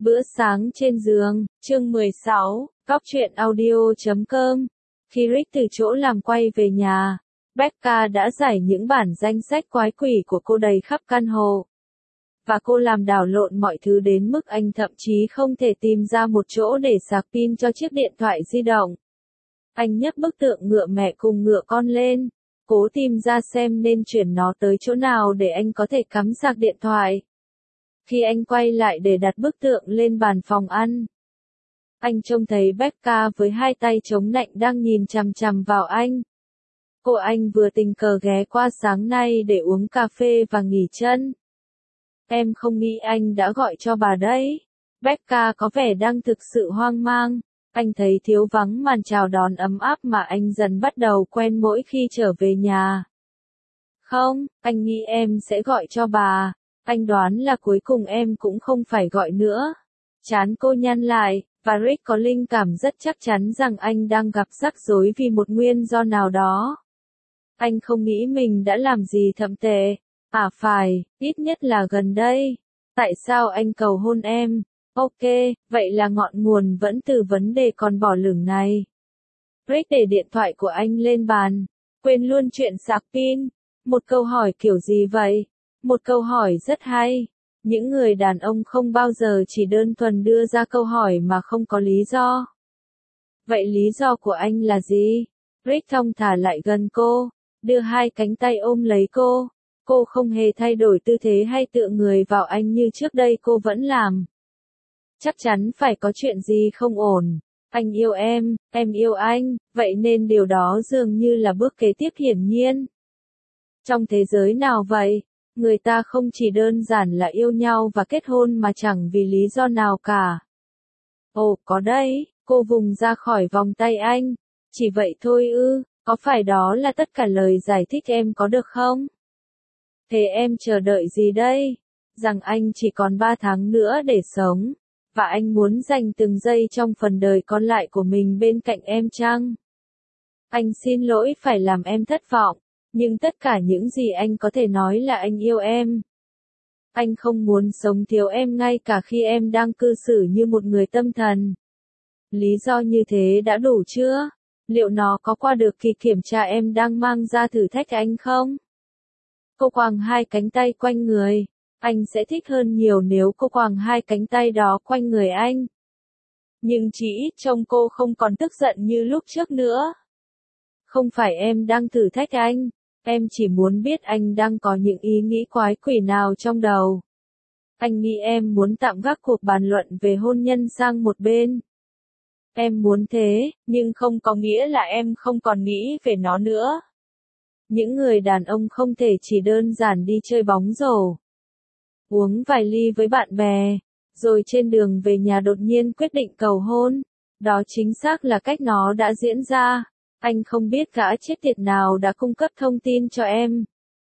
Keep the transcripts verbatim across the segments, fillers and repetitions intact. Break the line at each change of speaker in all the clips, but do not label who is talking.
Bữa sáng trên giường, chương mười sáu, Cóc truyện audio chấm com. Khi Rick từ chỗ làm quay về nhà, Becca đã giải những bản danh sách quái quỷ của cô đầy khắp căn hộ. Và cô làm đảo lộn mọi thứ đến mức anh thậm chí không thể tìm ra một chỗ để sạc pin cho chiếc điện thoại di động. Anh nhấc bức tượng ngựa mẹ cùng ngựa con lên, cố tìm ra xem nên chuyển nó tới chỗ nào để anh có thể cắm sạc điện thoại. Khi anh quay lại để đặt bức tượng lên bàn phòng ăn, anh trông thấy Becca với hai tay chống nạnh đang nhìn chằm chằm vào anh. Cô anh vừa tình cờ ghé qua sáng nay để uống cà phê và nghỉ chân. Em không nghĩ anh đã gọi cho bà đấy. Becca có vẻ đang thực sự hoang mang. Anh thấy thiếu vắng màn chào đón ấm áp mà anh dần bắt đầu quen mỗi khi trở về nhà. Không, anh nghĩ em sẽ gọi cho bà. Anh đoán là cuối cùng em cũng không phải gọi nữa. Trán cô nhăn lại, và Rick có linh cảm rất chắc chắn rằng anh đang gặp rắc rối vì một nguyên do nào đó. Anh không nghĩ mình đã làm gì thậm tệ. À phải, ít nhất là gần đây. Tại sao anh cầu hôn em? Ok, vậy là ngọn nguồn vẫn từ vấn đề còn bỏ lửng này. Rick để điện thoại của anh lên bàn. Quên luôn chuyện sạc pin. Một câu hỏi kiểu gì vậy? Một câu hỏi rất hay. Những người đàn ông không bao giờ chỉ đơn thuần đưa ra câu hỏi mà không có lý do. Vậy lý do của anh là gì? Rick thong thả lại gần cô, đưa hai cánh tay ôm lấy cô. Cô không hề thay đổi tư thế hay tựa người vào anh như trước đây cô vẫn làm. Chắc chắn phải có chuyện gì không ổn. Anh yêu em, em yêu anh, vậy nên điều đó dường như là bước kế tiếp hiển nhiên. Trong thế giới nào vậy? Người ta không chỉ đơn giản là yêu nhau và kết hôn mà chẳng vì lý do nào cả. Ồ, có đấy, cô vùng ra khỏi vòng tay anh. Chỉ vậy thôi ư, có phải đó là tất cả lời giải thích em có được không? Thế em chờ đợi gì đây? Rằng anh chỉ còn ba tháng nữa để sống, và anh muốn dành từng giây trong phần đời còn lại của mình bên cạnh em chăng? Anh xin lỗi phải làm em thất vọng. Nhưng tất cả những gì anh có thể nói là anh yêu em. Anh không muốn sống thiếu em ngay cả khi em đang cư xử như một người tâm thần. Lý do như thế đã đủ chưa? Liệu nó có qua được kỳ kiểm tra em đang mang ra thử thách anh không? Cô quàng hai cánh tay quanh người. Anh sẽ thích hơn nhiều nếu cô quàng hai cánh tay đó quanh người anh. Nhưng chỉ ít trông cô không còn tức giận như lúc trước nữa. Không phải em đang thử thách anh. Em chỉ muốn biết anh đang có những ý nghĩ quái quỷ nào trong đầu. Anh nghĩ em muốn tạm gác cuộc bàn luận về hôn nhân sang một bên. Em muốn thế, nhưng không có nghĩa là em không còn nghĩ về nó nữa. Những người đàn ông không thể chỉ đơn giản đi chơi bóng rổ, uống vài ly với bạn bè, rồi trên đường về nhà đột nhiên quyết định cầu hôn. Đó chính xác là cách nó đã diễn ra. Anh không biết gã chết tiệt nào đã cung cấp thông tin cho em.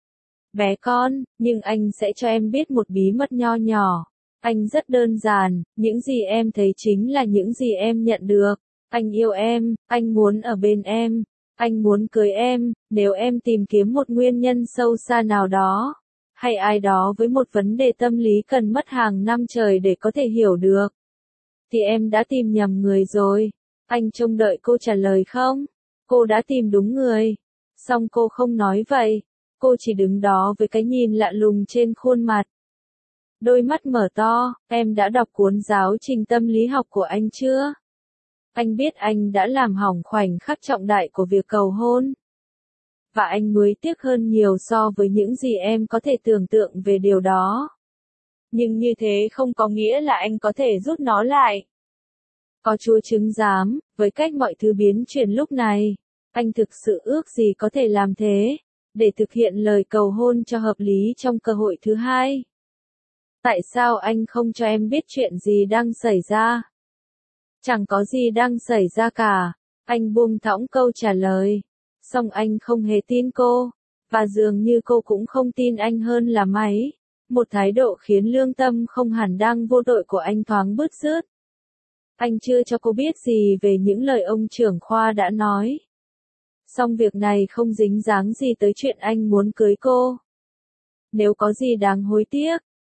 Bé con, nhưng anh sẽ cho em biết một bí mật nho nhỏ. Anh rất đơn giản, những gì em thấy chính là những gì em nhận được. Anh yêu em, anh muốn ở bên em, anh muốn cưới em, nếu em tìm kiếm một nguyên nhân sâu xa nào đó, hay ai đó với một vấn đề tâm lý cần mất hàng năm trời để có thể hiểu được, thì em đã tìm nhầm người rồi. Anh trông đợi cô trả lời không? Cô đã tìm đúng người. Song cô không nói vậy. Cô chỉ đứng đó với cái nhìn lạ lùng trên khuôn mặt. Đôi mắt mở to, em đã đọc cuốn giáo trình tâm lý học của anh chưa? Anh biết anh đã làm hỏng khoảnh khắc trọng đại của việc cầu hôn. Và anh nuối tiếc hơn nhiều so với những gì em có thể tưởng tượng về điều đó. Nhưng như thế không có nghĩa là anh có thể rút nó lại. Có Chúa chứng giám, với cách mọi thứ biến chuyển lúc này, anh thực sự ước gì có thể làm thế, để thực hiện lời cầu hôn cho hợp lý trong cơ hội thứ hai. Tại sao anh không cho em biết chuyện gì đang xảy ra? Chẳng có gì đang xảy ra cả. Anh buông thõng câu trả lời. Song anh không hề tin cô, và dường như cô cũng không tin anh hơn là mấy. Một thái độ khiến lương tâm không hẳn đang vô tội của anh thoáng bứt rứt. Anh chưa cho cô biết gì về những lời ông trưởng khoa đã nói. Song việc này không dính dáng gì tới chuyện anh muốn cưới cô. Nếu có gì đáng hối tiếc,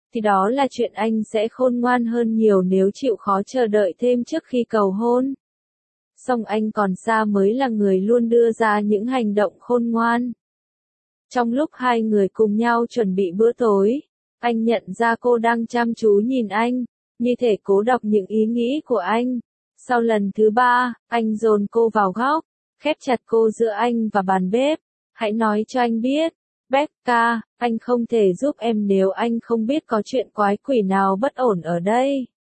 thì đó là chuyện anh sẽ khôn ngoan hơn nhiều nếu chịu khó chờ đợi thêm trước khi cầu hôn. Song anh còn xa mới là người luôn đưa ra những hành động khôn ngoan. Trong lúc hai người cùng nhau chuẩn bị bữa tối, anh nhận ra cô đang chăm chú nhìn anh, như thể cố đọc những ý nghĩ của anh. Sau lần thứ ba, anh dồn cô vào góc, khép chặt cô giữa anh và bàn bếp. Hãy nói cho anh biết, Becca, anh không thể giúp em nếu anh không biết có chuyện quái quỷ nào bất ổn ở đây.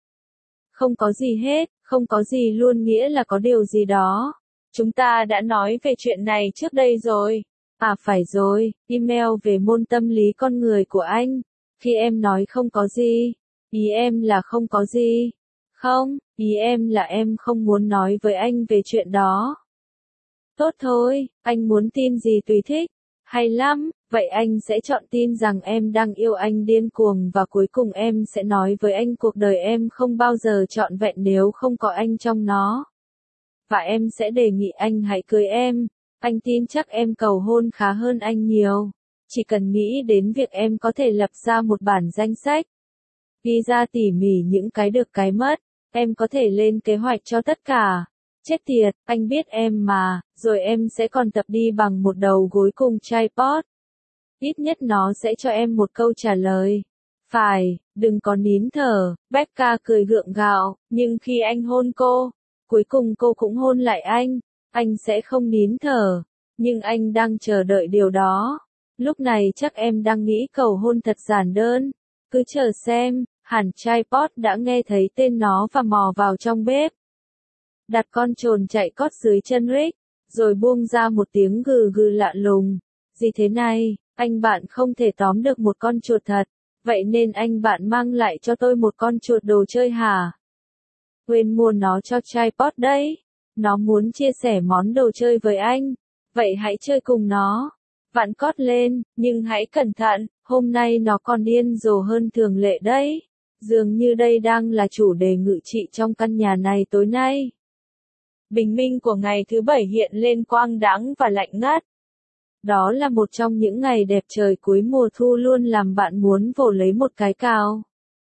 Không có gì hết, không có gì luôn nghĩa là có điều gì đó. Chúng ta đã nói về chuyện này trước đây rồi. À phải rồi, email về môn tâm lý con người của anh. Khi em nói không có gì, ý em là không có gì. Không, ý em là em không muốn nói với anh về chuyện đó. Tốt thôi, anh muốn tin gì tùy thích. Hay lắm, vậy anh sẽ chọn tin rằng em đang yêu anh điên cuồng và cuối cùng em sẽ nói với anh cuộc đời em không bao giờ trọn vẹn nếu không có anh trong nó. Và em sẽ đề nghị anh hãy cưới em. Anh tin chắc em cầu hôn khá hơn anh nhiều. Chỉ cần nghĩ đến việc em có thể lập ra một bản danh sách. Ghi ra tỉ mỉ những cái được cái mất. Em có thể lên kế hoạch cho tất cả. Chết tiệt, anh biết em mà, rồi em sẽ còn tập đi bằng một đầu gối cùng tripod. Ít nhất nó sẽ cho em một câu trả lời. Phải, đừng có nín thở, Becca cười gượng gạo, nhưng khi anh hôn cô, cuối cùng cô cũng hôn lại anh. Anh sẽ không nín thở, nhưng anh đang chờ đợi điều đó. Lúc này chắc em đang nghĩ cầu hôn thật giản đơn. Cứ chờ xem, hẳn tripod đã nghe thấy tên nó và mò vào trong bếp. Đặt con trồn chạy cót dưới chân Rick, rồi buông ra một tiếng gừ gừ lạ lùng. Gì thế này, anh bạn không thể tóm được một con chuột thật, vậy nên anh bạn mang lại cho tôi một con chuột đồ chơi hả? Quên mua nó cho tripod đấy. Nó muốn chia sẻ món đồ chơi với anh. Vậy hãy chơi cùng nó. Vặn cót lên, nhưng hãy cẩn thận, hôm nay nó còn điên rồ hơn thường lệ đấy. Dường như đây đang là chủ đề ngự trị trong căn nhà này tối nay. Bình minh của ngày thứ bảy hiện lên quang đãng và lạnh ngắt. Đó là một trong những ngày đẹp trời cuối mùa thu luôn làm bạn muốn vồ lấy một cái cào.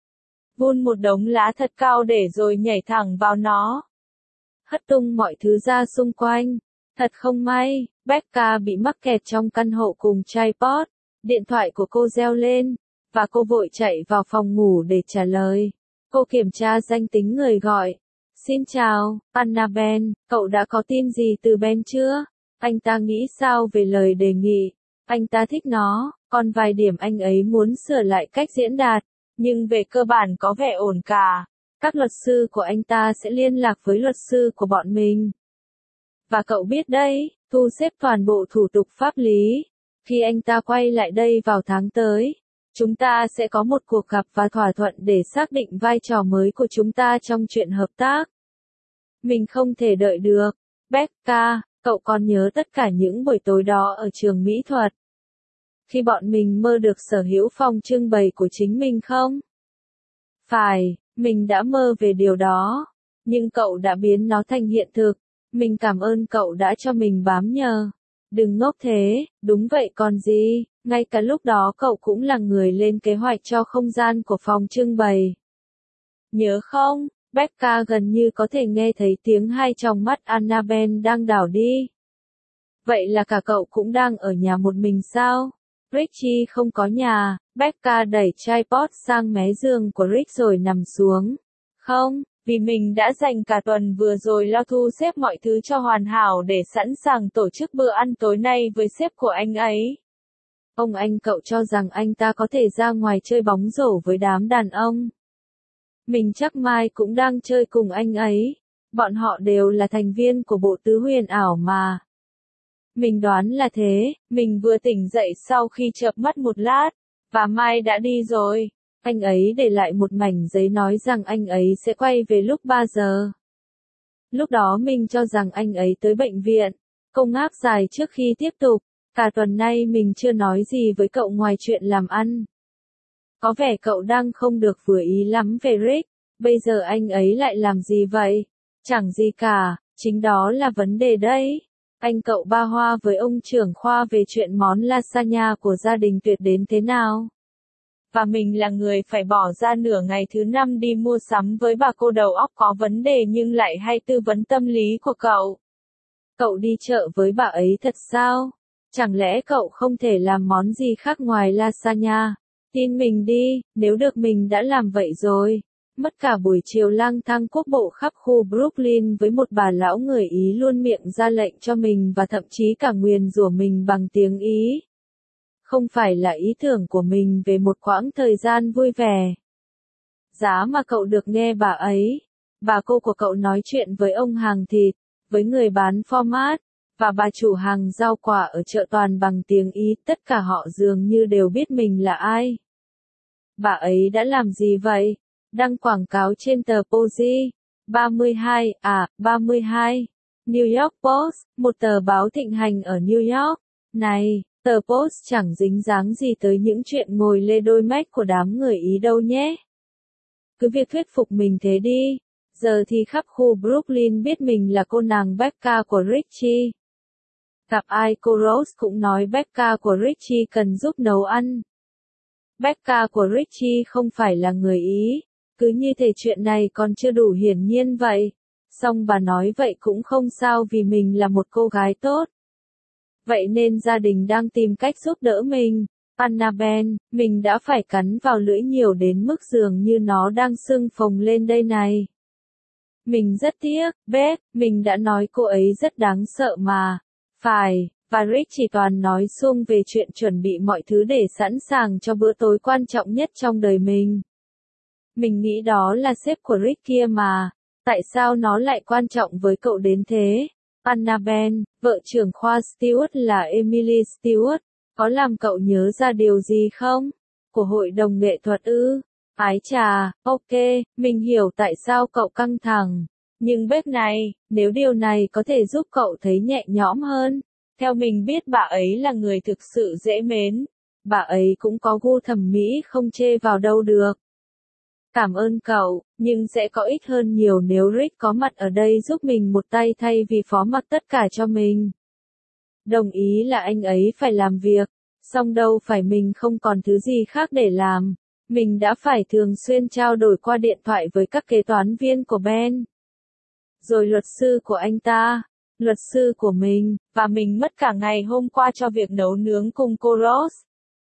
Vun một đống lá thật cao để rồi nhảy thẳng vào nó. Hất tung mọi thứ ra xung quanh. Thật không may, Becca bị mắc kẹt trong căn hộ cùng tripod. Điện thoại của cô reo lên, và cô vội chạy vào phòng ngủ để trả lời. Cô kiểm tra danh tính người gọi. Xin chào, Annabelle, cậu đã có tin gì từ Ben chưa? Anh ta nghĩ sao về lời đề nghị? Anh ta thích nó, còn vài điểm anh ấy muốn sửa lại cách diễn đạt, nhưng về cơ bản có vẻ ổn cả. Các luật sư của anh ta sẽ liên lạc với luật sư của bọn mình. Và cậu biết đấy, thu xếp toàn bộ thủ tục pháp lý. Khi anh ta quay lại đây vào tháng tới, chúng ta sẽ có một cuộc gặp và thỏa thuận để xác định vai trò mới của chúng ta trong chuyện hợp tác. Mình không thể đợi được. Becca, cậu còn nhớ tất cả những buổi tối đó ở trường mỹ thuật? Khi bọn mình mơ được sở hữu phòng trưng bày của chính mình không? Phải, mình đã mơ về điều đó. Nhưng cậu đã biến nó thành hiện thực. Mình cảm ơn cậu đã cho mình bám nhờ. Đừng ngốc thế, đúng vậy còn gì, ngay cả lúc đó cậu cũng là người lên kế hoạch cho không gian của phòng trưng bày. Nhớ không, Becca gần như có thể nghe thấy tiếng hai tròng mắt Annabelle đang đảo đi. Vậy là cả cậu cũng đang ở nhà một mình sao? Richie không có nhà, Becca đẩy tripod sang mé giường của Rick rồi nằm xuống. Không, vì mình đã dành cả tuần vừa rồi lo thu xếp mọi thứ cho hoàn hảo để sẵn sàng tổ chức bữa ăn tối nay với sếp của anh ấy. Ông anh cậu cho rằng anh ta có thể ra ngoài chơi bóng rổ với đám đàn ông. Mình chắc mai cũng đang chơi cùng anh ấy. Bọn họ đều là thành viên của bộ tứ huyền ảo mà. Mình đoán là thế, mình vừa tỉnh dậy sau khi chợp mắt một lát, và Mai đã đi rồi. Anh ấy để lại một mảnh giấy nói rằng anh ấy sẽ quay về lúc ba giờ. Lúc đó mình cho rằng anh ấy tới bệnh viện. Câu ngáp dài trước khi tiếp tục. Cả tuần nay mình chưa nói gì với cậu ngoài chuyện làm ăn. Có vẻ cậu đang không được vừa ý lắm về Rick. Bây giờ anh ấy lại làm gì vậy? Chẳng gì cả, chính đó là vấn đề đấy. Anh cậu ba hoa với ông trưởng khoa về chuyện món lasagna của gia đình tuyệt đến thế nào? và mình là người phải bỏ ra nửa ngày thứ năm đi mua sắm với bà cô đầu óc có vấn đề nhưng lại hay tư vấn tâm lý của cậu. Cậu đi chợ với bà ấy thật sao? Chẳng lẽ cậu không thể làm món gì khác ngoài lasagna? Tin mình đi, nếu được mình đã làm vậy rồi. Mất cả buổi chiều lang thang quốc bộ khắp khu Brooklyn với một bà lão người Ý luôn miệng ra lệnh cho mình và thậm chí cả nguyền rủa mình bằng tiếng Ý. Không phải là ý tưởng của mình về một quãng thời gian vui vẻ. Giá mà cậu được nghe bà ấy, bà cô của cậu nói chuyện với ông hàng thịt, với người bán format, và bà chủ hàng rau quả ở chợ toàn bằng tiếng Ý, tất cả họ dường như đều biết mình là ai. Bà ấy đã làm gì vậy? Đăng quảng cáo trên tờ Pozy, ba mươi hai, à, ba mươi hai, New York Post, một tờ báo thịnh hành ở New York. Này, tờ Post chẳng dính dáng gì tới những chuyện ngồi lê đôi mách của đám người Ý đâu nhé. Cứ việc thuyết phục mình thế đi. Giờ thì khắp khu Brooklyn biết mình là cô nàng Becca của Richie. Gặp ai cô Rose cũng nói Becca của Richie cần giúp nấu ăn. Becca của Richie không phải là người Ý. Cứ như thể chuyện này còn chưa đủ hiển nhiên vậy. Song bà nói vậy cũng không sao vì mình là một cô gái tốt. Vậy nên gia đình đang tìm cách giúp đỡ mình. Annabelle, mình đã phải cắn vào lưỡi nhiều đến mức dường như nó đang sưng phồng lên đây này. Mình rất tiếc, Beth, mình đã nói cô ấy rất đáng sợ mà. Phải, và Rick chỉ toàn nói suông về chuyện chuẩn bị mọi thứ để sẵn sàng cho bữa tối quan trọng nhất trong đời mình. Mình nghĩ đó là sếp của Rick kia mà. Tại sao nó lại quan trọng với cậu đến thế? Annabelle, vợ trưởng khoa Stewart là Emily Stewart, có làm cậu nhớ ra điều gì không? Của hội đồng nghệ thuật ư? Ái chà, ok, mình hiểu tại sao cậu căng thẳng. Nhưng bếp này, nếu điều này có thể giúp cậu thấy nhẹ nhõm hơn. Theo mình biết bà ấy là người thực sự dễ mến. Bà ấy cũng có gu thẩm mỹ không chê vào đâu được. Cảm ơn cậu, nhưng sẽ có ích hơn nhiều nếu Rick có mặt ở đây giúp mình một tay thay vì phó mặc tất cả cho mình. Đồng ý là anh ấy phải làm việc, song đâu phải mình không còn thứ gì khác để làm. Mình đã phải thường xuyên trao đổi qua điện thoại với các kế toán viên của Ben. Rồi luật sư của anh ta, luật sư của mình, và mình mất cả ngày hôm qua cho việc nấu nướng cùng cô Rose.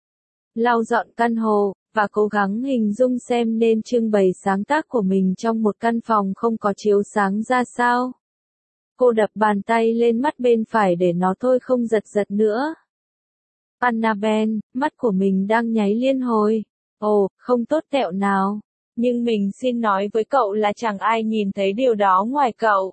Lau dọn căn hộ, và cố gắng hình dung xem nên trưng bày sáng tác của mình trong một căn phòng không có chiếu sáng ra sao. Cô đập bàn tay lên mắt bên phải để nó thôi không giật giật nữa. Annabelle, mắt của mình đang nháy liên hồi. Ồ, không tốt tẹo nào. Nhưng mình xin nói với cậu là chẳng ai nhìn thấy điều đó ngoài cậu.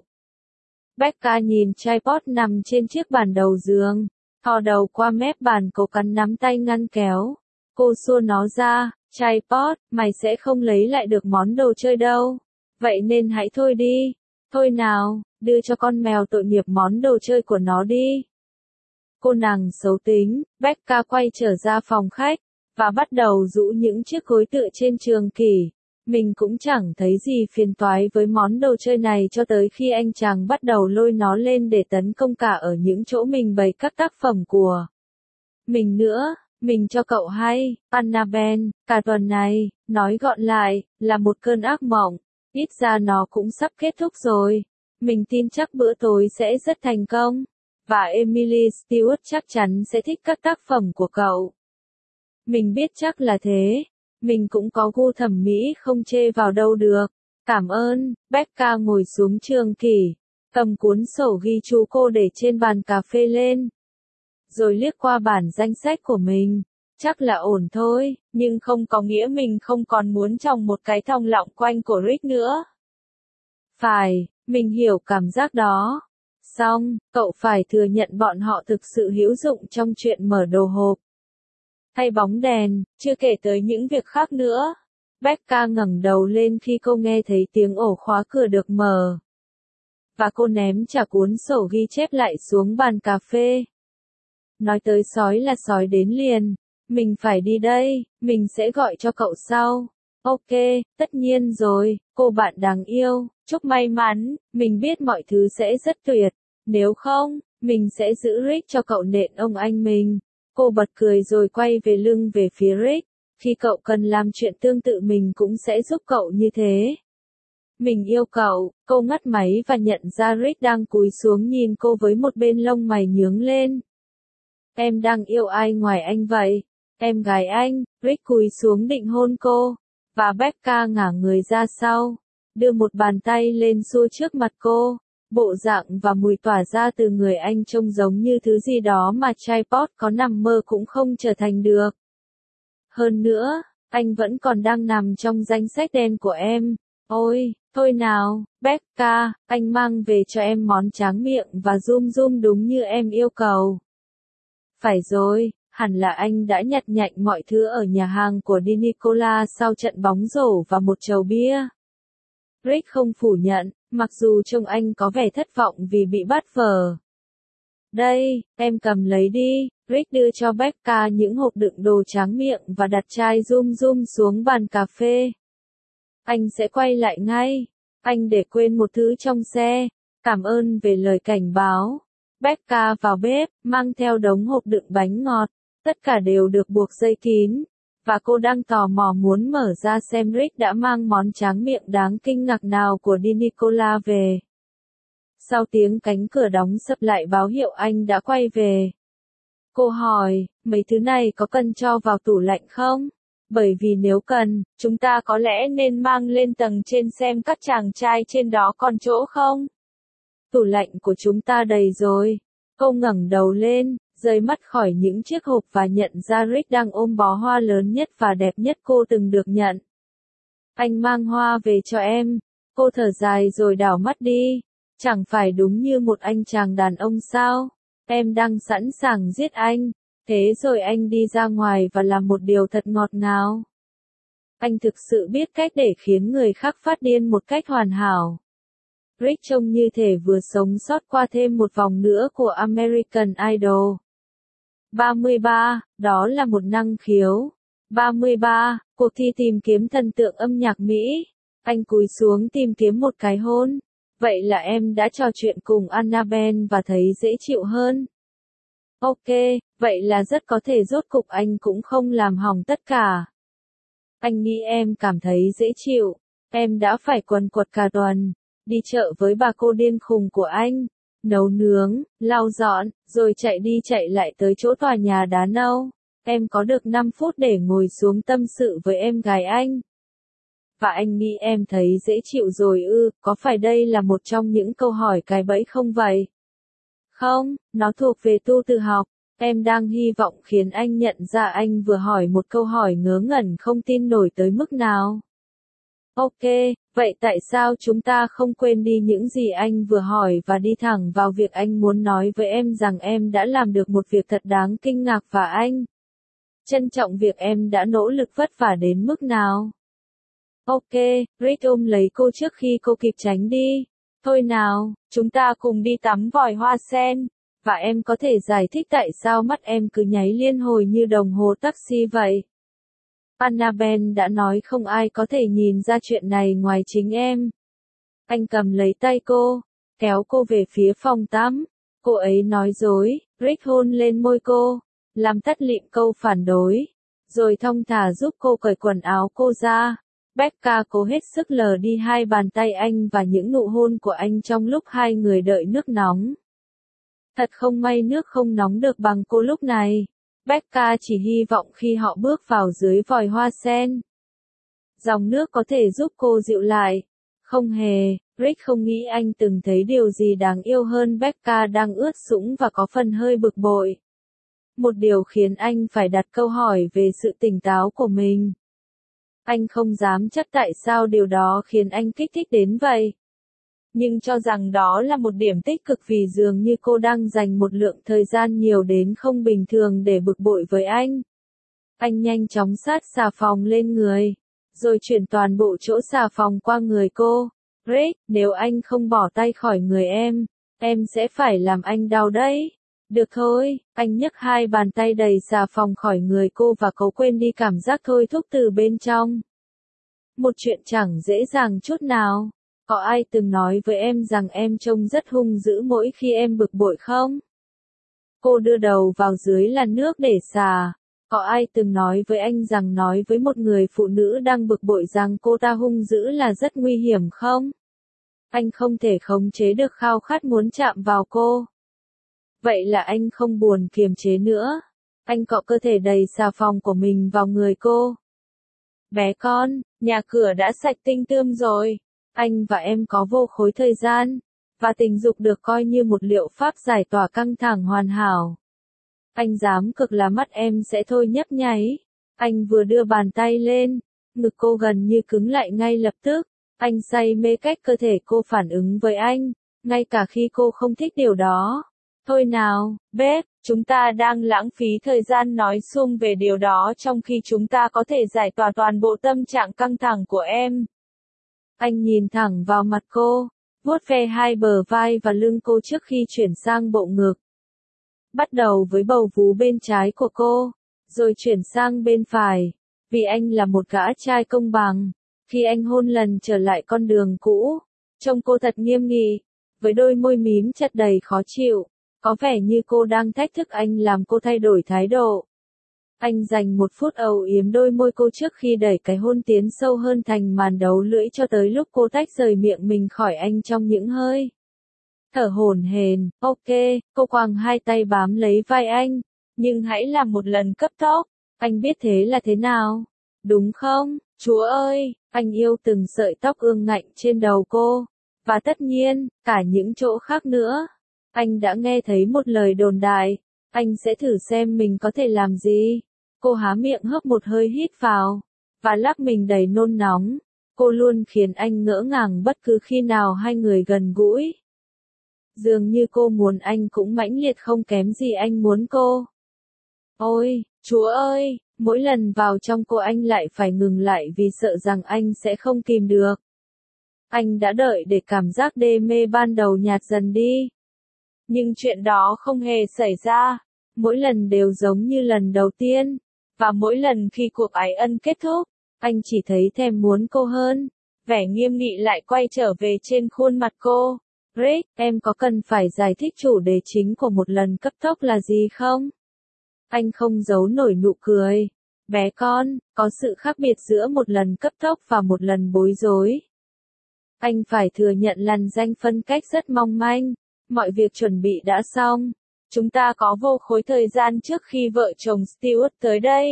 Becca nhìn tripod nằm trên chiếc bàn đầu giường. Thò đầu qua mép bàn, cố cắn nắm tay ngăn kéo. Cô xua nó ra. Tripod, mày sẽ không lấy lại được món đồ chơi đâu. Vậy nên hãy thôi đi. Thôi nào, đưa cho con mèo tội nghiệp món đồ chơi của nó đi. Cô nàng xấu tính, Becca quay trở ra phòng khách, và bắt đầu rũ những chiếc gối tựa trên trường kỷ. Mình cũng chẳng thấy gì phiền toái với món đồ chơi này cho tới khi anh chàng bắt đầu lôi nó lên để tấn công cả ở những chỗ mình bày các tác phẩm của mình nữa. Mình cho cậu hay, Annabelle, cả tuần này, nói gọn lại, là một cơn ác mộng. Ít ra nó cũng sắp kết thúc rồi. Mình tin chắc bữa tối sẽ rất thành công. Và Emily Stewart chắc chắn sẽ thích các tác phẩm của cậu. Mình biết chắc là thế. Mình cũng có gu thẩm mỹ không chê vào đâu được. Cảm ơn. Becca ngồi xuống trường kỷ, cầm cuốn sổ ghi chú cô để trên bàn cà phê lên. Rồi liếc qua bản danh sách của mình. Chắc là ổn thôi, nhưng không có nghĩa mình không còn muốn trồng một cái thòng lọng quanh cổ Rick nữa. Phải, mình hiểu cảm giác đó. Xong, cậu phải thừa nhận bọn họ thực sự hữu dụng trong chuyện mở đồ hộp. Thay bóng đèn, chưa kể tới những việc khác nữa. Becca ngẩng đầu lên khi cô nghe thấy tiếng ổ khóa cửa được mở. Và cô ném trả cuốn sổ ghi chép lại xuống bàn cà phê. Nói tới sói là sói đến liền. Mình phải đi đây, mình sẽ gọi cho cậu sau. Ok, tất nhiên rồi, cô bạn đáng yêu, chúc may mắn, mình biết mọi thứ sẽ rất tuyệt. Nếu không, mình sẽ giữ Rick cho cậu nện ông anh mình. Cô bật cười rồi quay về lưng về phía Rick. Khi cậu cần làm chuyện tương tự mình cũng sẽ giúp cậu như thế. Mình yêu cậu, cô ngắt máy và nhận ra Rick đang cúi xuống nhìn cô với một bên lông mày nhướng lên. Em đang yêu ai ngoài anh vậy? Em gái anh. Rick cúi xuống định hôn cô, và Becca ngả người ra sau, đưa một bàn tay lên xua trước mặt cô. Bộ dạng và mùi tỏa ra từ người anh trông giống như thứ gì đó mà tripod có nằm mơ cũng không trở thành được. Hơn nữa, anh vẫn còn đang nằm trong danh sách đen của em. Ôi, thôi nào, Becca, anh mang về cho em món tráng miệng và zoom zoom đúng như em yêu cầu. Phải rồi, hẳn là anh đã nhặt nhạnh mọi thứ ở nhà hàng của Di Nicola sau trận bóng rổ và một chầu bia. Rick không phủ nhận, mặc dù trông anh có vẻ thất vọng vì bị bắt vờ. Đây, em cầm lấy đi. Rick đưa cho Becca những hộp đựng đồ tráng miệng và đặt chai zoom zoom xuống bàn cà phê. Anh sẽ quay lại ngay. Anh để quên một thứ trong xe. Cảm ơn về lời cảnh báo. Becca vào bếp, mang theo đống hộp đựng bánh ngọt. Tất cả đều được buộc dây kín. Và cô đang tò mò muốn mở ra xem Rick đã mang món tráng miệng đáng kinh ngạc nào của Di Nicola về. Sau tiếng cánh cửa đóng sập lại báo hiệu anh đã quay về. Cô hỏi, mấy thứ này có cần cho vào tủ lạnh không? Bởi vì nếu cần, chúng ta có lẽ nên mang lên tầng trên xem các chàng trai trên đó còn chỗ không? Tủ lạnh của chúng ta đầy rồi. Cô ngẩng đầu lên, rời mắt khỏi những chiếc hộp và nhận ra Rick đang ôm bó hoa lớn nhất và đẹp nhất cô từng được nhận. Anh mang hoa về cho em. Cô thở dài rồi đảo mắt đi. Chẳng phải đúng như một anh chàng đàn ông sao? Em đang sẵn sàng giết anh. Thế rồi anh đi ra ngoài và làm một điều thật ngọt ngào. Anh thực sự biết cách để khiến người khác phát điên một cách hoàn hảo. Rick trông như thể vừa sống sót qua thêm một vòng nữa của American Idol. ba mươi ba, đó là một năng khiếu. ba mươi ba, cuộc thi tìm kiếm thần tượng âm nhạc Mỹ. Anh cúi xuống tìm kiếm một cái hôn. Vậy là em đã trò chuyện cùng Annabelle và thấy dễ chịu hơn. Ok, vậy là rất có thể rốt cục anh cũng không làm hỏng tất cả. Anh nghĩ em cảm thấy dễ chịu. Em đã phải quần quật cả tuần, đi chợ với bà cô điên khùng của anh, nấu nướng, lau dọn, rồi chạy đi chạy lại tới chỗ tòa nhà đá nâu. Em có được năm phút để ngồi xuống tâm sự với em gái anh. Và anh nghĩ em thấy dễ chịu rồi ư, có phải đây là một trong những câu hỏi cái bẫy không vậy? Không, nó thuộc về tu tự học. Em đang hy vọng khiến anh nhận ra anh vừa hỏi một câu hỏi ngớ ngẩn không tin nổi tới mức nào. Ok, vậy tại sao chúng ta không quên đi những gì anh vừa hỏi và đi thẳng vào việc anh muốn nói với em rằng em đã làm được một việc thật đáng kinh ngạc và anh trân trọng việc em đã nỗ lực vất vả đến mức nào. Ok, Rick ôm lấy cô trước khi cô kịp tránh đi. Thôi nào, chúng ta cùng đi tắm vòi hoa sen. Và em có thể giải thích tại sao mắt em cứ nháy liên hồi như đồng hồ taxi vậy. Annabelle đã nói không ai có thể nhìn ra chuyện này ngoài chính em. Anh cầm lấy tay cô, kéo cô về phía phòng tắm. Cô ấy nói dối, Rick hôn lên môi cô, làm tắt lịm câu phản đối, rồi thong thả giúp cô cởi quần áo cô ra. Becca cố hết sức lờ đi hai bàn tay anh và những nụ hôn của anh trong lúc hai người đợi nước nóng. Thật không may nước không nóng được bằng cô lúc này. Becca chỉ hy vọng khi họ bước vào dưới vòi hoa sen, dòng nước có thể giúp cô dịu lại. Không hề, Rick không nghĩ anh từng thấy điều gì đáng yêu hơn Becca đang ướt sũng và có phần hơi bực bội. Một điều khiến anh phải đặt câu hỏi về sự tỉnh táo của mình. Anh không dám chắc tại sao điều đó khiến anh kích thích đến vậy. Nhưng cho rằng đó là một điểm tích cực vì dường như cô đang dành một lượng thời gian nhiều đến không bình thường để bực bội với anh. Anh nhanh chóng sát xà phòng lên người, rồi chuyển toàn bộ chỗ xà phòng qua người cô. Rick, nếu anh không bỏ tay khỏi người em, em sẽ phải làm anh đau đấy. Được thôi, anh nhấc hai bàn tay đầy xà phòng khỏi người cô và cố quên đi cảm giác thôi thúc từ bên trong. Một chuyện chẳng dễ dàng chút nào. Có ai từng nói với em rằng em trông rất hung dữ mỗi khi em bực bội không? Cô đưa đầu vào dưới làn nước để xả. Có ai từng nói với anh rằng nói với một người phụ nữ đang bực bội rằng cô ta hung dữ là rất nguy hiểm không? Anh không thể khống chế được khao khát muốn chạm vào cô. Vậy là anh không buồn kiềm chế nữa. Anh cọ cơ thể đầy xà phòng của mình vào người cô. Bé con, nhà cửa đã sạch tinh tươm rồi. Anh và em có vô khối thời gian. Và tình dục được coi như một liệu pháp giải tỏa căng thẳng hoàn hảo. Anh dám cực là mắt em sẽ thôi nhấp nháy. Anh vừa đưa bàn tay lên, ngực cô gần như cứng lại ngay lập tức. Anh say mê cách cơ thể cô phản ứng với anh, ngay cả khi cô không thích điều đó. Thôi nào, Beth, chúng ta đang lãng phí thời gian nói sung về điều đó trong khi chúng ta có thể giải tỏa toàn bộ tâm trạng căng thẳng của em. Anh nhìn thẳng vào mặt cô, vuốt ve hai bờ vai và lưng cô trước khi chuyển sang bộ ngực. Bắt đầu với bầu vú bên trái của cô, rồi chuyển sang bên phải, vì anh là một gã trai công bằng. Khi anh hôn lần trở lại con đường cũ, trông cô thật nghiêm nghị, với đôi môi mím chặt đầy khó chịu, có vẻ như cô đang thách thức anh làm cô thay đổi thái độ. Anh dành một phút âu yếm đôi môi cô trước khi đẩy cái hôn tiến sâu hơn thành màn đấu lưỡi cho tới lúc cô tách rời miệng mình khỏi anh trong những hơi thở hổn hển. Ok, cô quàng hai tay bám lấy vai anh, nhưng hãy làm một lần cấp tốc. Anh biết thế là thế nào, đúng không? Chúa ơi, anh yêu từng sợi tóc ương ngạnh trên đầu cô, và tất nhiên, cả những chỗ khác nữa. Anh đã nghe thấy một lời đồn đại, anh sẽ thử xem mình có thể làm gì. Cô há miệng hớp một hơi hít vào, và lắc mình đầy nôn nóng. Cô luôn khiến anh ngỡ ngàng bất cứ khi nào hai người gần gũi. Dường như cô muốn anh cũng mãnh liệt không kém gì anh muốn cô. Ôi, Chúa ơi, mỗi lần vào trong cô anh lại phải ngừng lại vì sợ rằng anh sẽ không kìm được. Anh đã đợi để cảm giác đê mê ban đầu nhạt dần đi. Nhưng chuyện đó không hề xảy ra. Mỗi lần đều giống như lần đầu tiên. Và mỗi lần khi cuộc ái ân kết thúc, anh chỉ thấy thèm muốn cô hơn. Vẻ nghiêm nghị lại quay trở về trên khuôn mặt cô. Rick, em có cần phải giải thích chủ đề chính của một lần cấp tốc là gì không? Anh không giấu nổi nụ cười. Bé con, có sự khác biệt giữa một lần cấp tốc và một lần bối rối. Anh phải thừa nhận lằn danh phân cách rất mong manh. Mọi việc chuẩn bị đã xong. Chúng ta có vô khối thời gian trước khi vợ chồng Stewart tới đây.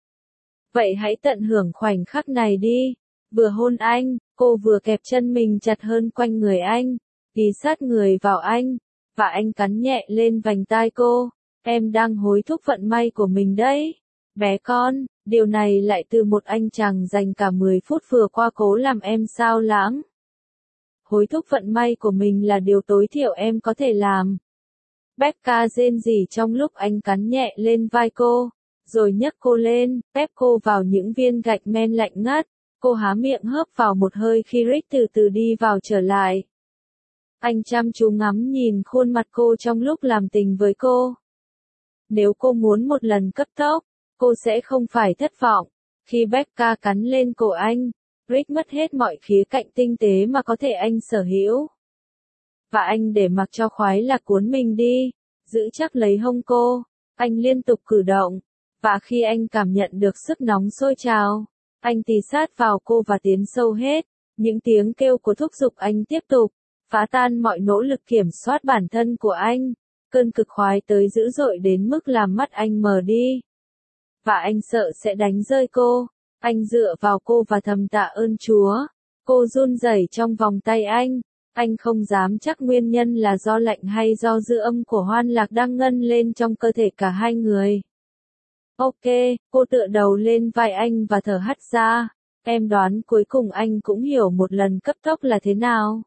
Vậy hãy tận hưởng khoảnh khắc này đi. Vừa hôn anh, cô vừa kẹp chân mình chặt hơn quanh người anh, ghì sát người vào anh, và anh cắn nhẹ lên vành tai cô. Em đang hối thúc vận may của mình đấy. Bé con, điều này lại từ một anh chàng dành cả mười phút vừa qua cố làm em sao lãng. Hối thúc vận may của mình là điều tối thiểu em có thể làm. Becca rên rỉ trong lúc anh cắn nhẹ lên vai cô, rồi nhấc cô lên, ép cô vào những viên gạch men lạnh ngắt. Cô há miệng hớp vào một hơi khi Rick từ từ đi vào trở lại. Anh chăm chú ngắm nhìn khuôn mặt cô trong lúc làm tình với cô. Nếu cô muốn một lần cấp tốc, cô sẽ không phải thất vọng. Khi Becca cắn lên cổ anh, Rick mất hết mọi khía cạnh tinh tế mà có thể anh sở hữu. Và anh để mặc cho khoái lạc cuốn mình đi, giữ chắc lấy hông cô. Anh liên tục cử động, và khi anh cảm nhận được sức nóng sôi trào, anh tì sát vào cô và tiến sâu hết. Những tiếng kêu của thúc giục anh tiếp tục, phá tan mọi nỗ lực kiểm soát bản thân của anh. Cơn cực khoái tới dữ dội đến mức làm mắt anh mờ đi. Và anh sợ sẽ đánh rơi cô. Anh dựa vào cô và thầm tạ ơn Chúa. Cô run rẩy trong vòng tay anh. Anh không dám chắc nguyên nhân là do lạnh hay do dư âm của hoan lạc đang ngân lên trong cơ thể cả hai người. Ok, cô tựa đầu lên vai anh và thở hắt ra. Em đoán cuối cùng anh cũng hiểu một lần cấp tốc là thế nào.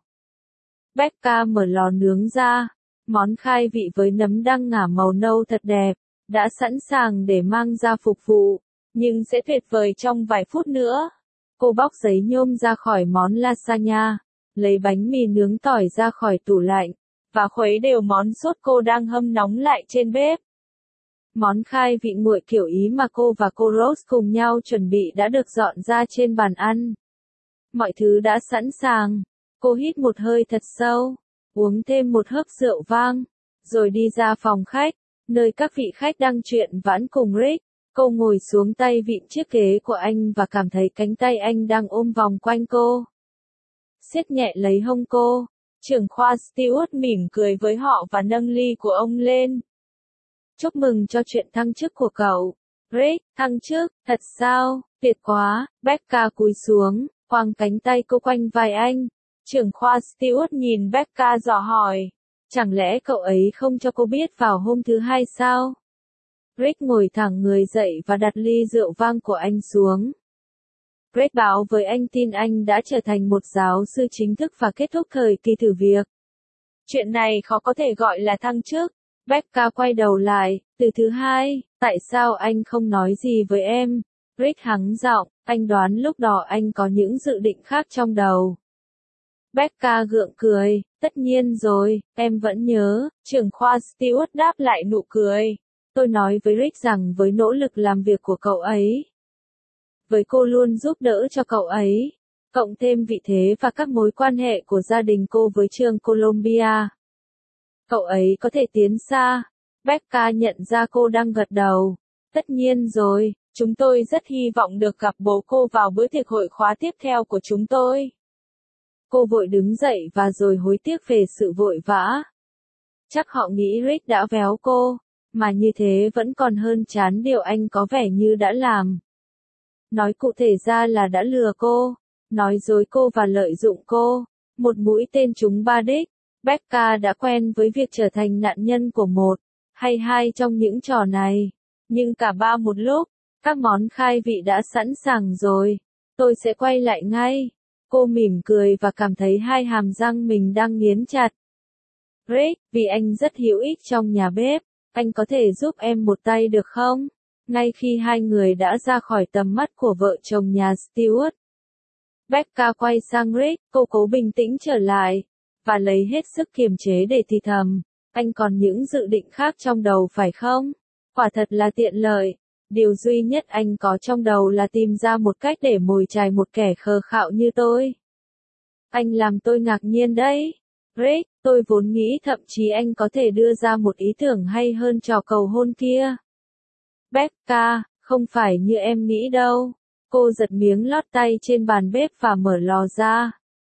Becca mở lò nướng ra. Món khai vị với nấm đăng ngả màu nâu thật đẹp, đã sẵn sàng để mang ra phục vụ, nhưng sẽ tuyệt vời trong vài phút nữa. Cô bóc giấy nhôm ra khỏi món lasagna, lấy bánh mì nướng tỏi ra khỏi tủ lạnh, và khuấy đều món sốt cô đang hâm nóng lại trên bếp. Món khai vị nguội kiểu Ý mà cô và cô Rose cùng nhau chuẩn bị đã được dọn ra trên bàn ăn. Mọi thứ đã sẵn sàng. Cô hít một hơi thật sâu, uống thêm một hớp rượu vang, rồi đi ra phòng khách, nơi các vị khách đang chuyện vãn cùng Rick. Cô ngồi xuống tay vịn chiếc ghế của anh và cảm thấy cánh tay anh đang ôm vòng quanh cô. Siết nhẹ lấy hông cô. Trưởng khoa Stewart mỉm cười với họ và nâng ly của ông lên. Chúc mừng cho chuyện thăng chức của cậu. Rick, thăng chức, thật sao, tuyệt quá. Becca cúi xuống, khoang cánh tay cô quanh vai anh. Trưởng khoa Stewart nhìn Becca dò hỏi. Chẳng lẽ cậu ấy không cho cô biết vào hôm thứ hai sao? Rick ngồi thẳng người dậy và đặt ly rượu vang của anh xuống. Rick báo với anh tin anh đã trở thành một giáo sư chính thức và kết thúc thời kỳ thử việc. Chuyện này khó có thể gọi là thăng chức. Becca quay đầu lại, từ thứ hai, tại sao anh không nói gì với em? Rick hắng giọng, anh đoán lúc đó anh có những dự định khác trong đầu. Becca gượng cười, tất nhiên rồi, em vẫn nhớ, trưởng khoa Stewart đáp lại nụ cười. Tôi nói với Rick rằng với nỗ lực làm việc của cậu ấy, với cô luôn giúp đỡ cho cậu ấy, cộng thêm vị thế và các mối quan hệ của gia đình cô với trường Columbia, cậu ấy có thể tiến xa. Becca nhận ra cô đang gật đầu. Tất nhiên rồi, chúng tôi rất hy vọng được gặp bố cô vào bữa tiệc hội khóa tiếp theo của chúng tôi. Cô vội đứng dậy và rồi hối tiếc về sự vội vã. Chắc họ nghĩ Rick đã véo cô, mà như thế vẫn còn hơn chán điều anh có vẻ như đã làm. Nói cụ thể ra là đã lừa cô, nói dối cô và lợi dụng cô. Một mũi tên trúng ba đích. Becca đã quen với việc trở thành nạn nhân của một, hay hai trong những trò này. Nhưng cả ba một lúc, các món khai vị đã sẵn sàng rồi. Tôi sẽ quay lại ngay. Cô mỉm cười và cảm thấy hai hàm răng mình đang nghiến chặt. Rick, vì anh rất hữu ích trong nhà bếp, anh có thể giúp em một tay được không? Ngay khi hai người đã ra khỏi tầm mắt của vợ chồng nhà Stewart, Becca quay sang Rick, cô cố bình tĩnh trở lại, và lấy hết sức kiềm chế để thì thầm. Anh còn những dự định khác trong đầu phải không? Quả thật là tiện lợi. Điều duy nhất anh có trong đầu là tìm ra một cách để mồi chài một kẻ khờ khạo như tôi. Anh làm tôi ngạc nhiên đấy. Rick, tôi vốn nghĩ thậm chí anh có thể đưa ra một ý tưởng hay hơn trò cầu hôn kia. Becca, không phải như em nghĩ đâu. Cô giật miếng lót tay trên bàn bếp và mở lò ra.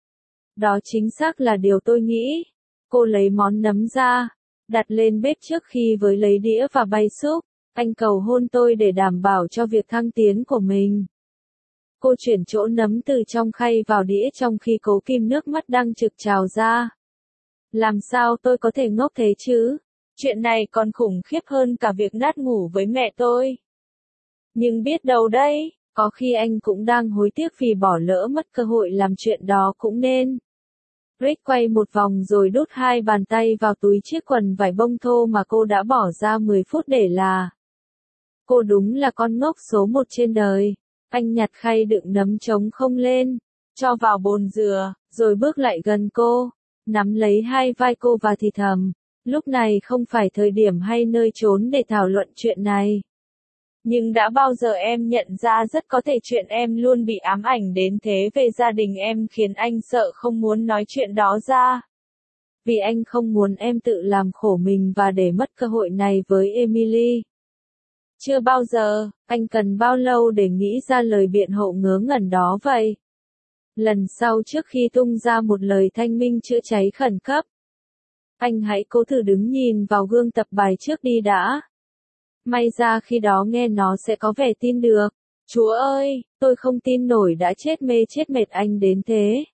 Đó chính xác là điều tôi nghĩ. Cô lấy món nấm ra, đặt lên bếp trước khi với lấy đĩa và bay súp. Anh cầu hôn tôi để đảm bảo cho việc thăng tiến của mình. Cô chuyển chỗ nấm từ trong khay vào đĩa trong khi cố kìm nước mắt đang trực trào ra. Làm sao tôi có thể ngốc thế chứ? Chuyện này còn khủng khiếp hơn cả việc nát ngủ với mẹ tôi. Nhưng biết đâu đấy, có khi anh cũng đang hối tiếc vì bỏ lỡ mất cơ hội làm chuyện đó cũng nên. Rick quay một vòng rồi đút hai bàn tay vào túi chiếc quần vải bông thô mà cô đã bỏ ra mười phút để là. Cô đúng là con ngốc số một trên đời. Anh nhặt khay đựng nấm trống không lên, cho vào bồn dừa, rồi bước lại gần cô, nắm lấy hai vai cô và thì thầm. Lúc này không phải thời điểm hay nơi trốn để thảo luận chuyện này. Nhưng đã bao giờ em nhận ra rất có thể chuyện em luôn bị ám ảnh đến thế về gia đình em khiến anh sợ không muốn nói chuyện đó ra. Vì anh không muốn em tự làm khổ mình và để mất cơ hội này với Emily. Chưa bao giờ, anh cần bao lâu để nghĩ ra lời biện hộ ngớ ngẩn đó vậy? Lần sau trước khi tung ra một lời thanh minh chữa cháy khẩn cấp, anh hãy cố thử đứng nhìn vào gương tập bài trước đi đã. May ra khi đó nghe nó sẽ có vẻ tin được. Chúa ơi, tôi không tin nổi đã chết mê chết mệt anh đến thế.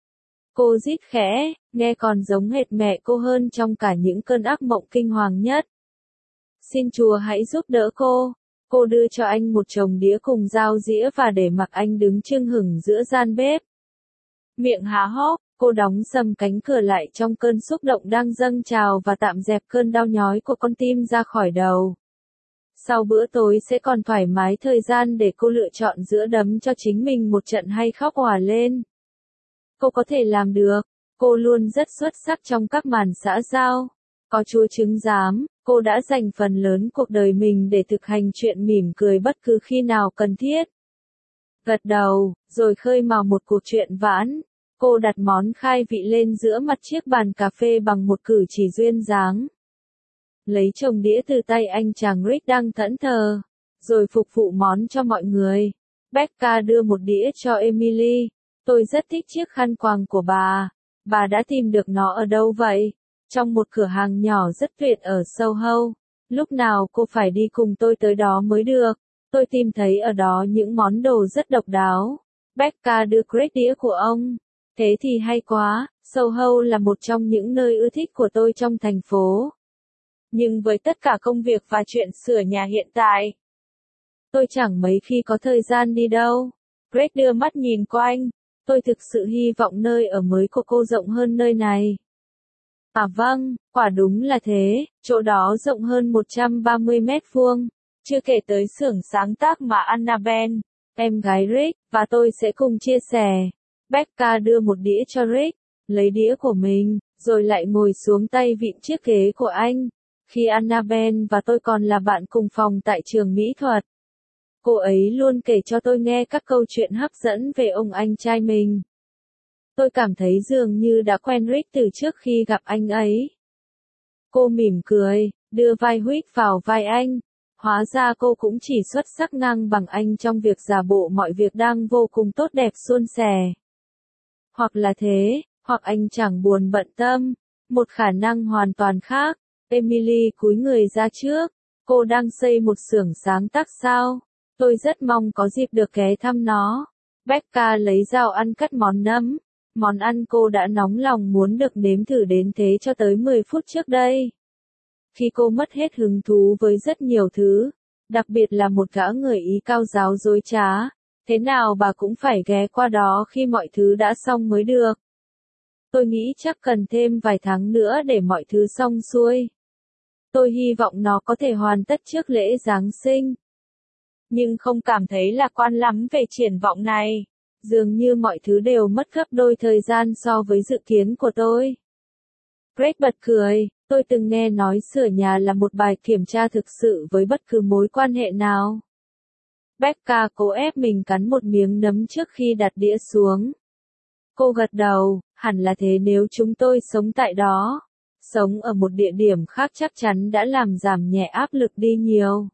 Cô rít khẽ, nghe còn giống hệt mẹ cô hơn trong cả những cơn ác mộng kinh hoàng nhất. Xin Chúa hãy giúp đỡ cô. Cô đưa cho anh một chồng đĩa cùng dao dĩa và để mặc anh đứng chưng hửng giữa gian bếp. Miệng há hốc, cô đóng sầm cánh cửa lại trong cơn xúc động đang dâng trào và tạm dẹp cơn đau nhói của con tim ra khỏi đầu. Sau bữa tối sẽ còn thoải mái thời gian để cô lựa chọn giữa đấm cho chính mình một trận hay khóc òa lên. Cô có thể làm được. Cô luôn rất xuất sắc trong các màn xã giao. Có Chúa chứng giám, cô đã dành phần lớn cuộc đời mình để thực hành chuyện mỉm cười bất cứ khi nào cần thiết. Gật đầu, rồi khơi mào một cuộc chuyện vãn. Cô đặt món khai vị lên giữa mặt chiếc bàn cà phê bằng một cử chỉ duyên dáng. Lấy chồng đĩa từ tay anh chàng Rick đang thẫn thờ. rồi phục vụ món cho mọi người. Becca đưa một đĩa cho Emily. Tôi rất thích chiếc khăn quàng của bà. Bà đã tìm được nó ở đâu vậy? Trong một cửa hàng nhỏ rất tuyệt ở Soho. Lúc nào cô phải đi cùng tôi tới đó mới được. Tôi tìm thấy ở đó những món đồ rất độc đáo. Becca đưa Greg đĩa của ông. Thế thì hay quá, Soho là một trong những nơi ưa thích của tôi trong thành phố. Nhưng với tất cả công việc và chuyện sửa nhà hiện tại, tôi chẳng mấy khi có thời gian đi đâu. Greg đưa mắt nhìn quanh. Tôi thực sự hy vọng nơi ở mới của cô rộng hơn nơi này. À vâng, quả đúng là thế, chỗ đó rộng hơn một trăm ba mươi mét vuông. Chưa kể tới xưởng sáng tác mà Annabelle, em gái Rick, và tôi sẽ cùng chia sẻ. Becca đưa một đĩa cho Rick, lấy đĩa của mình, rồi lại ngồi xuống tay vịn chiếc ghế của anh. Khi Annabelle và tôi còn là bạn cùng phòng tại trường mỹ thuật, cô ấy luôn kể cho tôi nghe các câu chuyện hấp dẫn về ông anh trai mình. Tôi cảm thấy dường như đã quen Rick từ trước khi gặp anh ấy. Cô mỉm cười, đưa vai Rick vào vai anh. Hóa ra cô cũng chỉ xuất sắc ngang bằng anh trong việc giả bộ mọi việc đang vô cùng tốt đẹp suôn sẻ. Hoặc là thế, hoặc anh chẳng buồn bận tâm. Một khả năng hoàn toàn khác. Emily cúi người ra trước. Cô đang xây một xưởng sáng tác sao? Tôi rất mong có dịp được ghé thăm nó. Becca lấy dao ăn cắt món nấm. Món ăn cô đã nóng lòng muốn được nếm thử đến thế cho tới mười phút trước đây. Khi cô mất hết hứng thú với rất nhiều thứ, đặc biệt là một gã người Ý cao giáo dối trá, thế nào bà cũng phải ghé qua đó khi mọi thứ đã xong mới được. Tôi nghĩ chắc cần thêm vài tháng nữa để mọi thứ xong xuôi. Tôi hy vọng nó có thể hoàn tất trước lễ Giáng sinh. Nhưng không cảm thấy lạc quan lắm về triển vọng này. Dường như mọi thứ đều mất gấp đôi thời gian so với dự kiến của tôi. Greg bật cười, tôi từng nghe nói sửa nhà là một bài kiểm tra thực sự với bất cứ mối quan hệ nào. Becca cố ép mình cắn một miếng nấm trước khi đặt đĩa xuống. Cô gật đầu, hẳn là thế nếu chúng tôi sống tại đó. Sống ở một địa điểm khác chắc chắn đã làm giảm nhẹ áp lực đi nhiều.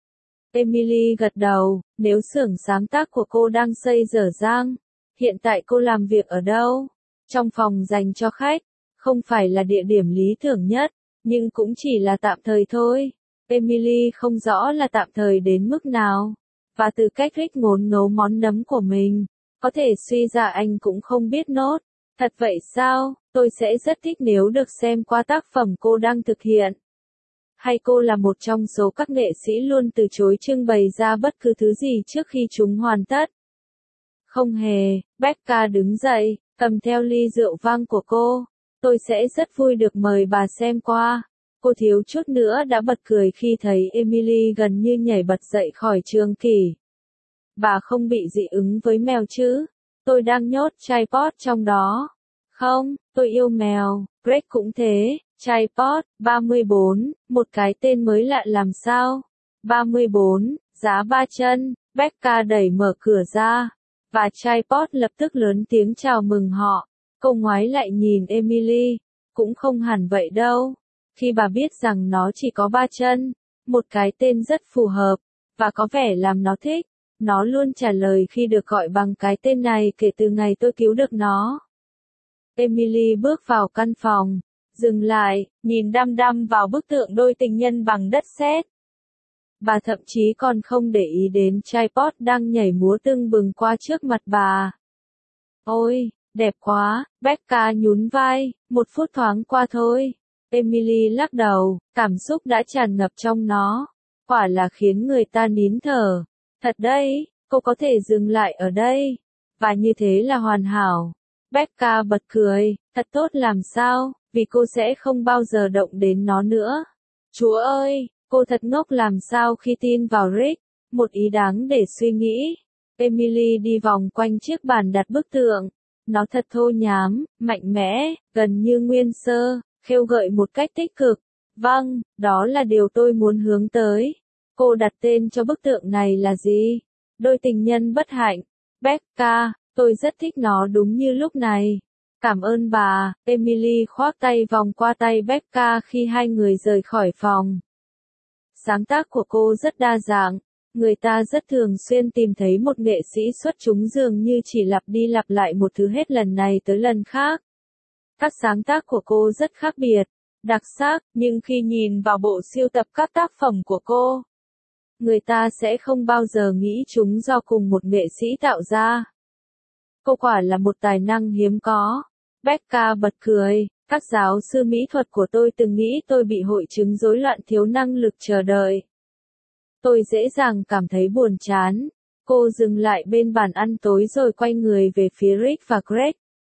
Emily gật đầu, nếu xưởng sáng tác của cô đang xây dở dang, hiện tại cô làm việc ở đâu? Trong phòng dành cho khách, không phải là địa điểm lý tưởng nhất, nhưng cũng chỉ là tạm thời thôi. Emily không rõ là tạm thời đến mức nào, và từ cách Rick ngốn nấu món nấm của mình, có thể suy ra anh cũng không biết nốt. Thật vậy sao? Tôi sẽ rất thích nếu được xem qua tác phẩm cô đang thực hiện. Hay cô là một trong số các nghệ sĩ luôn từ chối trưng bày ra bất cứ thứ gì trước khi chúng hoàn tất? Không hề, Becca đứng dậy, cầm theo ly rượu vang của cô. Tôi sẽ rất vui được mời bà xem qua. Cô thiếu chút nữa đã bật cười khi thấy Emily gần như nhảy bật dậy khỏi trường kỷ. Bà không bị dị ứng với mèo chứ? Tôi đang nhốt tripod trong đó. Không, tôi yêu mèo. Greg cũng thế. Tripod, ba mươi bốn, một cái tên mới lạ làm sao? ba mươi bốn, giá ba chân. Becca đẩy mở cửa ra, và tripod lập tức lớn tiếng chào mừng họ. Cô ngoái lại nhìn Emily, cũng không hẳn vậy đâu. Khi bà biết rằng nó chỉ có ba chân, một cái tên rất phù hợp, và có vẻ làm nó thích. Nó luôn trả lời khi được gọi bằng cái tên này kể từ ngày tôi cứu được nó. Emily bước vào căn phòng, dừng lại, nhìn đăm đăm vào bức tượng đôi tình nhân bằng đất sét. Bà thậm chí còn không để ý đến tripod đang nhảy múa tưng bừng qua trước mặt bà. Ôi, đẹp quá, Becca nhún vai, một phút thoáng qua thôi. Emily lắc đầu, cảm xúc đã tràn ngập trong nó. Quả là khiến người ta nín thở. Thật đấy, cô có thể dừng lại ở đây. Và như thế là hoàn hảo. Becca bật cười, thật tốt làm sao, vì cô sẽ không bao giờ động đến nó nữa. Chúa ơi, cô thật ngốc làm sao khi tin vào Rick, một ý đáng để suy nghĩ. Emily đi vòng quanh chiếc bàn đặt bức tượng. Nó thật thô nhám, mạnh mẽ, gần như nguyên sơ, khêu gợi một cách tích cực. Vâng, đó là điều tôi muốn hướng tới. Cô đặt tên cho bức tượng này là gì? Đôi tình nhân bất hạnh. Becca, tôi rất thích nó đúng như lúc này. Cảm ơn bà. Emily khoác tay vòng qua tay Becca khi hai người rời khỏi phòng. Sáng tác của cô rất đa dạng, Người ta rất thường xuyên tìm thấy một nghệ sĩ xuất chúng dường như chỉ lặp đi lặp lại một thứ hết lần này tới lần khác. Các sáng tác của cô rất khác biệt, đặc sắc, nhưng khi nhìn vào bộ sưu tập các tác phẩm của cô, người ta sẽ không bao giờ nghĩ chúng do cùng một nghệ sĩ tạo ra. Cô quả là một tài năng hiếm có. Becca bật cười, các giáo sư mỹ thuật của tôi từng nghĩ tôi bị hội chứng rối loạn thiếu năng lực chờ đợi. Tôi dễ dàng cảm thấy buồn chán. Cô dừng lại bên bàn ăn tối rồi quay người về phía Rick và Greg.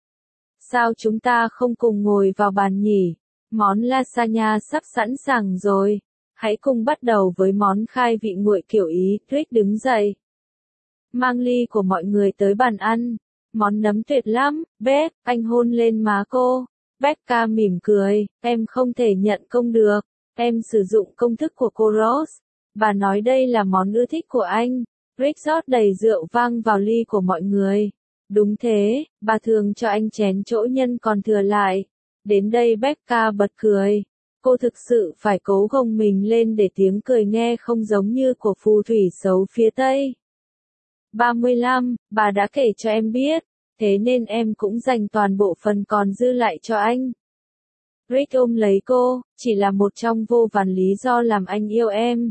Sao chúng ta không cùng ngồi vào bàn nhỉ? Món lasagna sắp sẵn sàng rồi. Hãy cùng bắt đầu với món khai vị nguội kiểu Ý. Rick đứng dậy, mang ly của mọi người tới bàn ăn. Món nấm tuyệt lắm, Beck, anh hôn lên má cô. Becca mỉm cười, em không thể nhận công được. Em sử dụng công thức của cô Rose. Bà nói đây là món ưa thích của anh. Rick rót đầy rượu vang vào ly của mọi người. Đúng thế, bà thường cho anh chén chỗ nhân còn thừa lại. Đến đây Becca bật cười. Cô thực sự phải cố gồng mình lên để tiếng cười nghe không giống như của phù thủy xấu phía Tây. ba mươi lăm, bà đã kể cho em biết, thế nên em cũng dành toàn bộ phần còn dư lại cho anh. Rick ôm lấy cô, chỉ là một trong vô vàn lý do làm anh yêu em.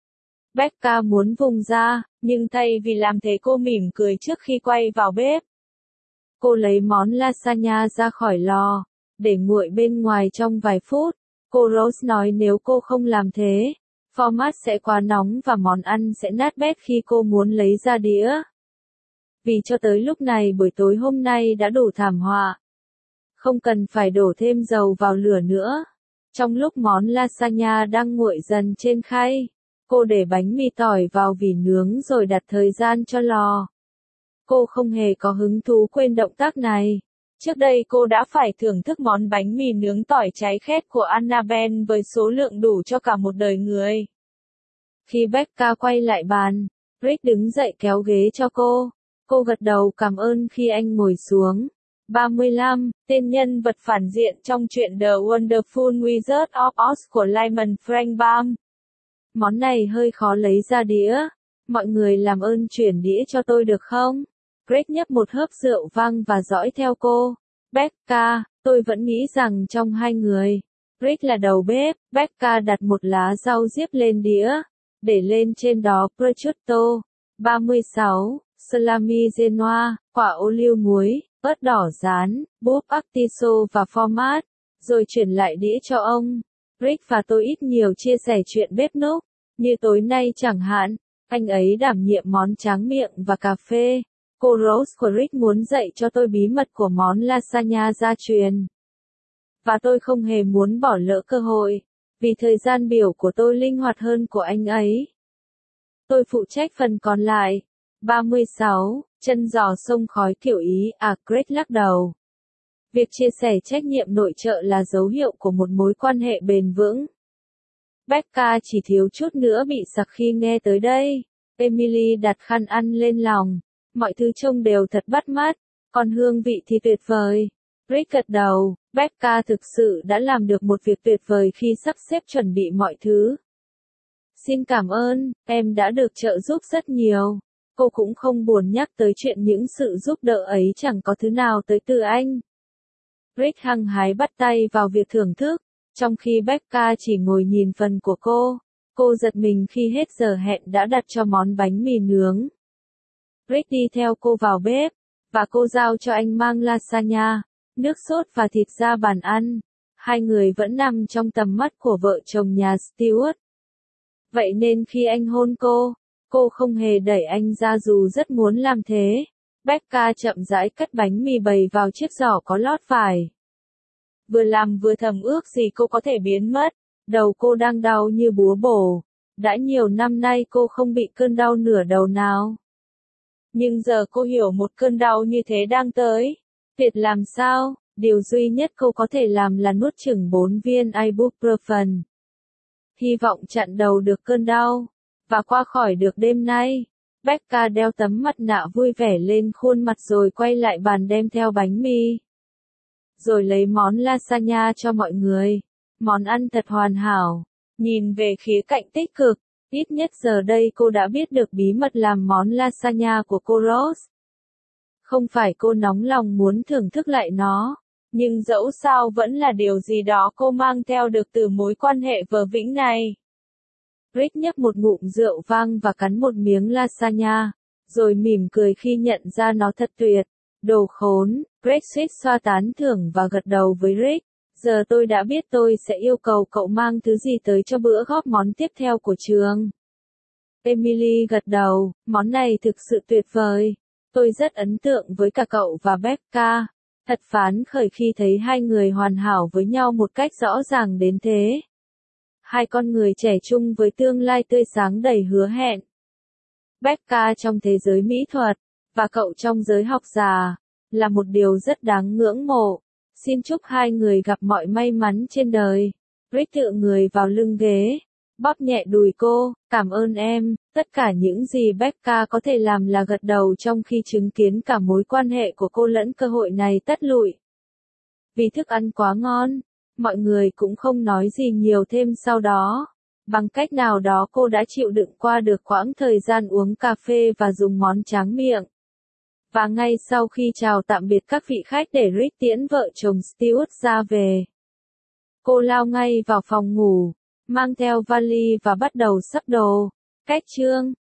Becca muốn vùng ra, nhưng thay vì làm thế cô mỉm cười trước khi quay vào bếp. Cô lấy món lasagna ra khỏi lò, để nguội bên ngoài trong vài phút. Cô Rose nói nếu cô không làm thế, format sẽ quá nóng và món ăn sẽ nát bét khi cô muốn lấy ra đĩa. Vì cho tới lúc này buổi tối hôm nay đã đủ thảm họa. Không cần phải đổ thêm dầu vào lửa nữa. Trong lúc món lasagna đang nguội dần trên khay, cô để bánh mì tỏi vào vỉ nướng rồi đặt thời gian cho lò. Cô không hề có hứng thú quên động tác này. Trước đây cô đã phải thưởng thức món bánh mì nướng tỏi cháy khét của Annabelle với số lượng đủ cho cả một đời người. Khi Becca quay lại bàn, Rick đứng dậy kéo ghế cho cô. Cô gật đầu cảm ơn khi anh ngồi xuống. ba mươi lăm, tên nhân vật phản diện trong truyện The Wonderful Wizard of Oz của Lyman Frank Baum. Món này hơi khó lấy ra đĩa. Mọi người làm ơn chuyển đĩa cho tôi được không? Greg nhấp một hớp rượu vang và dõi theo cô. Becca, tôi vẫn nghĩ rằng trong hai người, Rick là đầu bếp. Becca đặt một lá rau diếp lên đĩa, để lên trên đó prosciutto. ba mươi sáu, salami Genoa, quả ô liu muối, ớt đỏ rán, búp artiso và format, rồi chuyển lại đĩa cho ông. Rick và tôi ít nhiều chia sẻ chuyện bếp núc, như tối nay chẳng hạn, anh ấy đảm nhiệm món tráng miệng và cà phê. Cô Rose của Rick muốn dạy cho tôi bí mật của món lasagna gia truyền. Và tôi không hề muốn bỏ lỡ cơ hội, vì thời gian biểu của tôi linh hoạt hơn của anh ấy. Tôi phụ trách phần còn lại. ba mươi sáu, chân giò sông khói kiểu Ý, à Greg lắc đầu. Việc chia sẻ trách nhiệm nội trợ là dấu hiệu của một mối quan hệ bền vững. Becca chỉ thiếu chút nữa bị sặc khi nghe tới đây. Emily đặt khăn ăn lên lòng. Mọi thứ trông đều thật bắt mắt, còn hương vị thì tuyệt vời. Rick gật đầu, Becca thực sự đã làm được một việc tuyệt vời khi sắp xếp chuẩn bị mọi thứ. Xin cảm ơn, em đã được trợ giúp rất nhiều. Cô cũng không buồn nhắc tới chuyện những sự giúp đỡ ấy chẳng có thứ nào tới từ anh. Rick hăng hái bắt tay vào việc thưởng thức, trong khi Becca chỉ ngồi nhìn phần của cô. Cô giật mình khi hết giờ hẹn đã đặt cho món bánh mì nướng. Rick đi theo cô vào bếp, và cô giao cho anh mang lasagna, nước sốt và thịt ra bàn ăn. Hai người vẫn nằm trong tầm mắt của vợ chồng nhà Stewart. Vậy nên khi anh hôn cô, cô không hề đẩy anh ra dù rất muốn làm thế. Becca chậm rãi cắt bánh mì bày vào chiếc giỏ có lót vải. Vừa làm vừa thầm ước gì cô có thể biến mất. Đầu cô đang đau như búa bổ. Đã nhiều năm nay cô không bị cơn đau nửa đầu nào. Nhưng giờ cô hiểu một cơn đau như thế đang tới. Tuyệt làm sao, điều duy nhất cô có thể làm là nuốt chửng bốn viên ibuprofen. Hy vọng chặn đầu được cơn đau, và qua khỏi được đêm nay. Becca đeo tấm mặt nạ vui vẻ lên khuôn mặt rồi quay lại bàn đem theo bánh mì. Rồi lấy món lasagna cho mọi người. Món ăn thật hoàn hảo. Nhìn về khía cạnh tích cực, Ít nhất giờ đây cô đã biết được bí mật làm món lasagna của cô Rose. Không phải cô nóng lòng muốn thưởng thức lại nó, nhưng dẫu sao vẫn là điều gì đó cô mang theo được từ mối quan hệ vờ vĩnh này. Rick nhấp một ngụm rượu vang và cắn một miếng lasagna, rồi mỉm cười khi nhận ra nó thật tuyệt. Đồ khốn, Brexit xoa tán thưởng và gật đầu với Rick. Giờ tôi đã biết tôi sẽ yêu cầu cậu mang thứ gì tới cho bữa góp món tiếp theo của trường. Emily gật đầu, món này thực sự tuyệt vời. Tôi rất ấn tượng với cả cậu và Becca. Thật phấn khởi khi thấy hai người hoàn hảo với nhau một cách rõ ràng đến thế. Hai con người trẻ trung với tương lai tươi sáng đầy hứa hẹn. Becca trong thế giới mỹ thuật, và cậu trong giới học già, là một điều rất đáng ngưỡng mộ. Xin chúc hai người gặp mọi may mắn trên đời. Rick tựa người vào lưng ghế, bóp nhẹ đùi cô, cảm ơn em. Tất cả những gì Becca có thể làm là gật đầu trong khi chứng kiến cả mối quan hệ của cô lẫn cơ hội này tắt lụi. Vì thức ăn quá ngon, mọi người cũng không nói gì nhiều thêm sau đó. Bằng cách nào đó cô đã chịu đựng qua được quãng thời gian uống cà phê và dùng món tráng miệng. Và ngay sau khi chào tạm biệt các vị khách để Rick tiễn vợ chồng Stewart ra về, cô lao ngay vào phòng ngủ, mang theo vali và bắt đầu sắp đồ. Cách chương